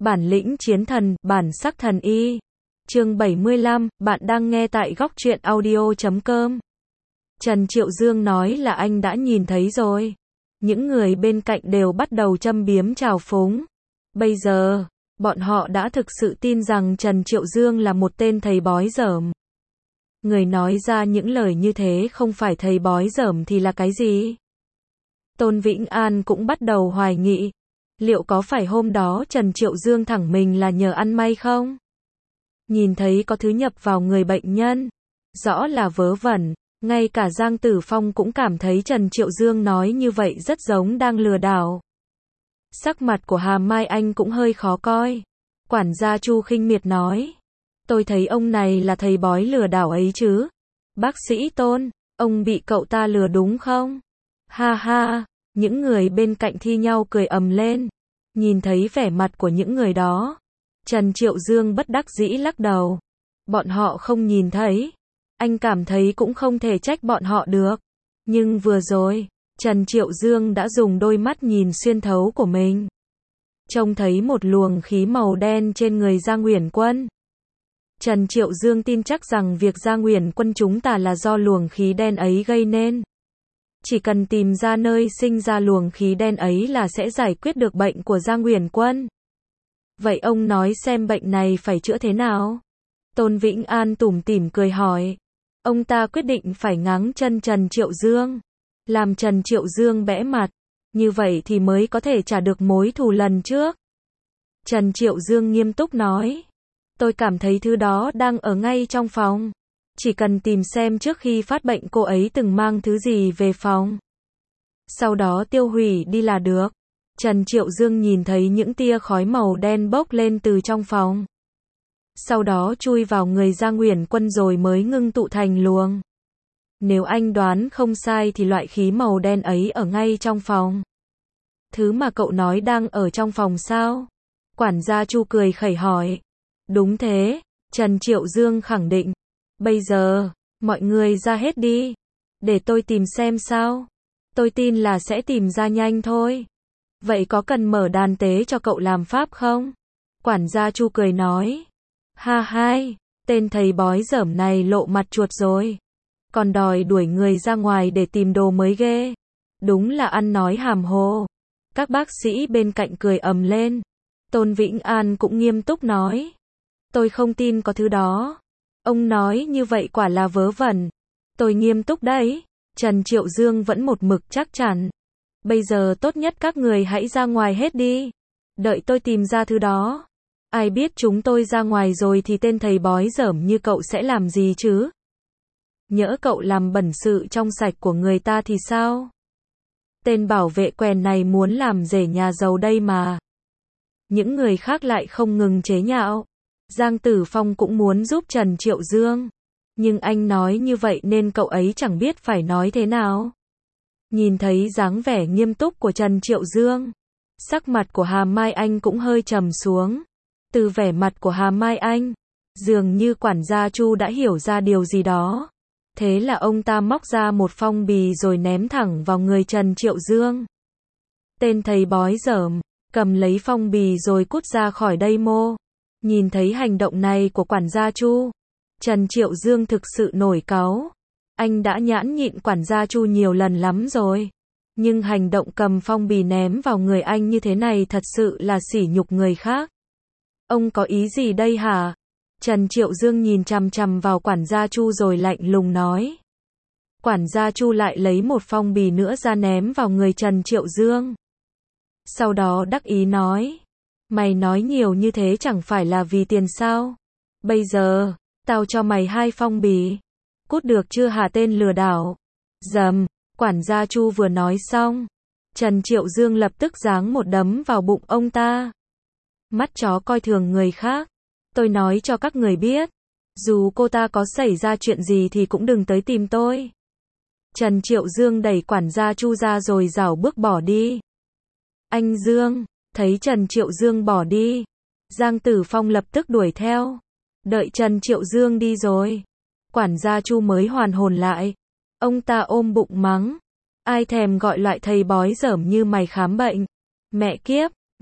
Bản lĩnh chiến thần, bản sắc thần y. Chương 75, bạn đang nghe tại góc truyện audio.com. Trần Triệu Dương nói là anh đã nhìn thấy rồi. Những người bên cạnh đều bắt đầu châm biếm trào phúng. Bây giờ, bọn họ đã thực sự tin rằng Trần Triệu Dương là một tên thầy bói dởm. Người nói ra những lời như thế không phải thầy bói dởm thì là cái gì? Tôn Vĩnh An cũng bắt đầu hoài nghị. Liệu có phải hôm đó Trần Triệu Dương thẳng mình là nhờ ăn may không? Nhìn thấy có thứ nhập vào người bệnh nhân. Rõ là vớ vẩn. Ngay cả Giang Tử Phong cũng cảm thấy Trần Triệu Dương nói như vậy rất giống đang lừa đảo. Sắc mặt của Hà Mai Anh cũng hơi khó coi. Quản gia Chu khinh miệt nói. Tôi thấy ông này là thầy bói lừa đảo ấy chứ. Bác sĩ Tôn, ông bị cậu ta lừa đúng không? Ha ha, những người bên cạnh thi nhau cười ầm lên. Nhìn thấy vẻ mặt của những người đó. Trần Triệu Dương bất đắc dĩ lắc đầu. Bọn họ không nhìn thấy. Anh cảm thấy cũng không thể trách bọn họ được. Nhưng vừa rồi, Trần Triệu Dương đã dùng đôi mắt nhìn xuyên thấu của mình. Trông thấy một luồng khí màu đen trên người Giang Uyển Quân. Trần Triệu Dương tin chắc rằng việc Giang Uyển Quân chúng ta là do luồng khí đen ấy gây nên. Chỉ cần tìm ra nơi sinh ra luồng khí đen ấy là sẽ giải quyết được bệnh của Giang Uyển Quân. Vậy ông nói xem bệnh này phải chữa thế nào? Tôn Vĩnh An tủm tỉm cười hỏi. Ông ta quyết định phải ngáng chân Trần Triệu Dương. Làm Trần Triệu Dương bẽ mặt. Như vậy thì mới có thể trả được mối thù lần trước. Trần Triệu Dương nghiêm túc nói. Tôi cảm thấy thứ đó đang ở ngay trong phòng. Chỉ cần tìm xem trước khi phát bệnh cô ấy từng mang thứ gì về phòng. Sau đó tiêu hủy đi là được. Trần Triệu Dương nhìn thấy những tia khói màu đen bốc lên từ trong phòng. Sau đó chui vào người Giang Uyển Quân rồi mới ngưng tụ thành luồng. Nếu anh đoán không sai thì loại khí màu đen ấy ở ngay trong phòng. Thứ mà cậu nói đang ở trong phòng sao? Quản gia Chu cười khẩy hỏi. Đúng thế, Trần Triệu Dương khẳng định. Bây giờ, mọi người ra hết đi. Để tôi tìm xem sao. Tôi tin là sẽ tìm ra nhanh thôi. Vậy có cần mở đàn tế cho cậu làm pháp không? Quản gia Chu cười nói. Ha hai, tên thầy bói dởm này lộ mặt chuột rồi. Còn đòi đuổi người ra ngoài để tìm đồ mới ghê. Đúng là ăn nói hàm hồ. Các bác sĩ bên cạnh cười ầm lên. Tôn Vĩnh An cũng nghiêm túc nói. Tôi không tin có thứ đó. Ông nói như vậy quả là vớ vẩn. Tôi nghiêm túc đấy. Trần Triệu Dương vẫn một mực chắc chắn. Bây giờ tốt nhất các người hãy ra ngoài hết đi. Đợi tôi tìm ra thứ đó. Ai biết chúng tôi ra ngoài rồi thì tên thầy bói dởm như cậu sẽ làm gì chứ? Nhỡ cậu làm bẩn sự trong sạch của người ta thì sao? Tên bảo vệ quèn này muốn làm rể nhà giàu đây mà. Những người khác lại không ngừng chế nhạo. Giang Tử Phong cũng muốn giúp Trần Triệu Dương. Nhưng anh nói như vậy nên cậu ấy chẳng biết phải nói thế nào. Nhìn thấy dáng vẻ nghiêm túc của Trần Triệu Dương. Sắc mặt của Hà Mai Anh cũng hơi trầm xuống. Từ vẻ mặt của Hà Mai Anh, dường như quản gia Chu đã hiểu ra điều gì đó. Thế là ông ta móc ra một phong bì rồi ném thẳng vào người Trần Triệu Dương. Tên thầy bói dởm, cầm lấy phong bì rồi cút ra khỏi đây mô. Nhìn thấy hành động này của quản gia Chu, Trần Triệu Dương thực sự nổi cáu. Anh đã nhãn nhịn quản gia Chu nhiều lần lắm rồi. Nhưng hành động cầm phong bì ném vào người anh như thế này thật sự là sỉ nhục người khác. Ông có ý gì đây hả? Trần Triệu Dương nhìn chằm chằm vào quản gia Chu rồi lạnh lùng nói. Quản gia Chu lại lấy một phong bì nữa ra ném vào người Trần Triệu Dương. Sau đó đắc ý nói. Mày nói nhiều như thế chẳng phải là vì tiền sao? Bây giờ, tao cho mày 2 phong bì. Cút được chưa hả tên lừa đảo? Dầm, quản gia Chu vừa nói xong. Trần Triệu Dương lập tức giáng một đấm vào bụng ông ta. Mắt chó coi thường người khác. Tôi nói cho các người biết. Dù cô ta có xảy ra chuyện gì thì cũng đừng tới tìm tôi. Trần Triệu Dương đẩy quản gia Chu ra rồi rảo bước bỏ đi. Anh Dương, thấy Trần Triệu Dương bỏ đi. Giang Tử Phong lập tức đuổi theo. Đợi Trần Triệu Dương đi rồi. Quản gia Chu mới hoàn hồn lại. Ông ta ôm bụng mắng. Ai thèm gọi loại thầy bói dởm như mày khám bệnh. Mẹ kiếp,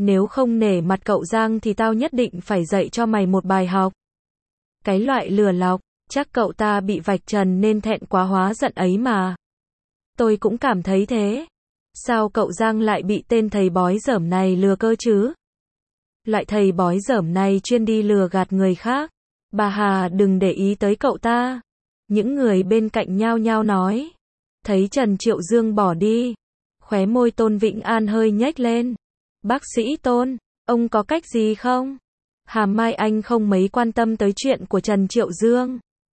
Nếu không nể mặt cậu Giang thì tao nhất định phải dạy cho mày một bài học. Cái loại lừa lọc, chắc cậu ta bị vạch trần nên thẹn quá hóa giận ấy mà. Tôi cũng cảm thấy thế. Sao cậu Giang lại bị tên thầy bói dởm này lừa cơ chứ? Loại thầy bói dởm này chuyên đi lừa gạt người khác. Bà Hà đừng để ý tới cậu ta. Những người bên cạnh nhao nhao nói. Thấy Trần Triệu Dương bỏ đi, khóe môi Tôn Vĩnh An hơi nhếch lên. Bác sĩ Tôn, ông có cách gì không? Hàm Mai Anh không mấy quan tâm tới chuyện của Trần Triệu Dương.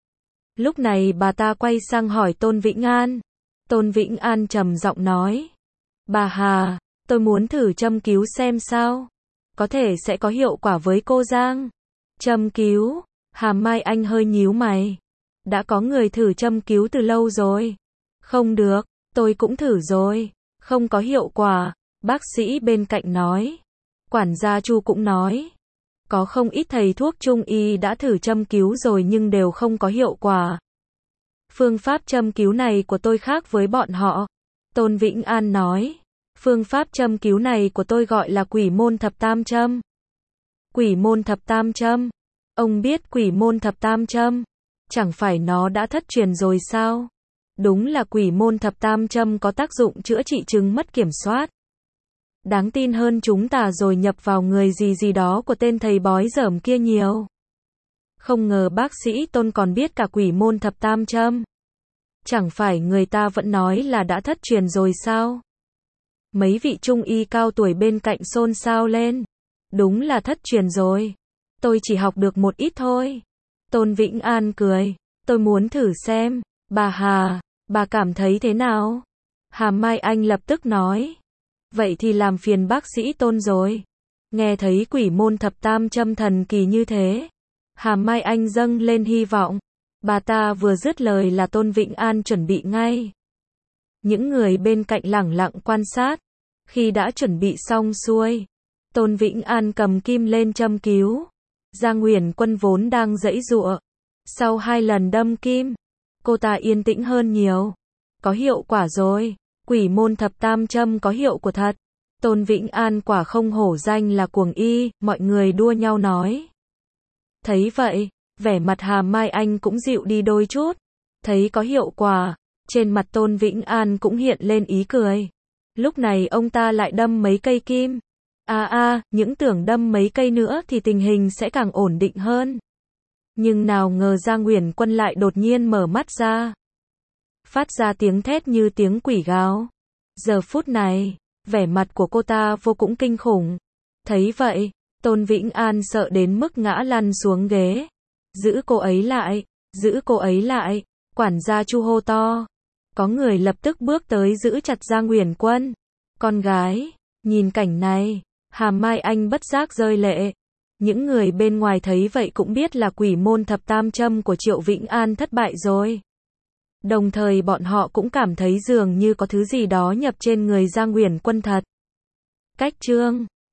Lúc này bà ta quay sang hỏi Tôn Vĩnh An. Tôn Vĩnh An trầm giọng nói. Bà Hà, tôi muốn thử châm cứu xem sao. Có thể sẽ có hiệu quả với cô Giang. Châm cứu? Hàm Mai Anh hơi nhíu mày. Đã có người thử châm cứu từ lâu rồi. Không được, tôi cũng thử rồi. Không có hiệu quả. Bác sĩ bên cạnh nói. Quản gia Chu cũng nói. Có không ít thầy thuốc trung y đã thử châm cứu rồi nhưng đều không có hiệu quả. Phương pháp châm cứu này của tôi khác với bọn họ. Tôn Vĩnh An nói. Phương pháp châm cứu này của tôi gọi là quỷ môn thập tam châm. Quỷ môn thập tam châm? Ông biết quỷ môn thập tam châm? Chẳng phải nó đã thất truyền rồi sao? Đúng là quỷ môn thập tam châm có tác dụng chữa trị chứng mất kiểm soát. Đáng tin hơn chúng ta rồi nhập vào người gì đó của tên thầy bói dởm kia nhiều. Không ngờ bác sĩ Tôn còn biết cả quỷ môn thập tam châm. Chẳng phải người ta vẫn nói là đã thất truyền rồi sao? Mấy vị trung y cao tuổi bên cạnh xôn xao lên. Đúng là thất truyền rồi. Tôi chỉ học được một ít thôi. Tôn Vĩnh An cười. Tôi muốn thử xem. Bà Hà, bà cảm thấy thế nào? Hàm Mai Anh lập tức nói. Vậy thì làm phiền bác sĩ Tôn rồi. Nghe thấy quỷ môn thập tam châm thần kỳ như thế. Hàm Mai Anh dâng lên hy vọng. Bà ta vừa dứt lời là Tôn Vĩnh An chuẩn bị ngay. Những người bên cạnh lẳng lặng quan sát. Khi đã chuẩn bị xong xuôi, Tôn Vĩnh An cầm kim lên châm cứu. Giang Uyển Quân vốn đang giãy giụa. Sau 2 lần đâm kim, cô ta yên tĩnh hơn nhiều. Có hiệu quả rồi. Quỷ môn thập tam châm có hiệu quả thật. Tôn Vĩnh An quả không hổ danh là cuồng y, mọi người đua nhau nói. Thấy vậy, vẻ mặt Hàm Mai Anh cũng dịu đi đôi chút. Thấy có hiệu quả, trên mặt Tôn Vĩnh An cũng hiện lên ý cười. Lúc này ông ta lại đâm mấy cây kim. Những tưởng đâm mấy cây nữa thì tình hình sẽ càng ổn định hơn. Nhưng nào ngờ Giang Uyển Quân lại đột nhiên mở mắt ra. Phát ra tiếng thét như tiếng quỷ gào. Giờ phút này, vẻ mặt của cô ta vô cùng kinh khủng. Thấy vậy, Tôn Vĩnh An sợ đến mức ngã lăn xuống ghế. Giữ cô ấy lại, giữ cô ấy lại, quản gia Chu hô to. Có người lập tức bước tới giữ chặt Giang Uyển Quân. Con gái, nhìn cảnh này, Hàm Mai Anh bất giác rơi lệ. Những người bên ngoài thấy vậy cũng biết là quỷ môn thập tam châm của Triệu Vĩnh An thất bại rồi. Đồng thời bọn họ cũng cảm thấy dường như có thứ gì đó nhập trên người Giang Uyển Quân thật. Cách chương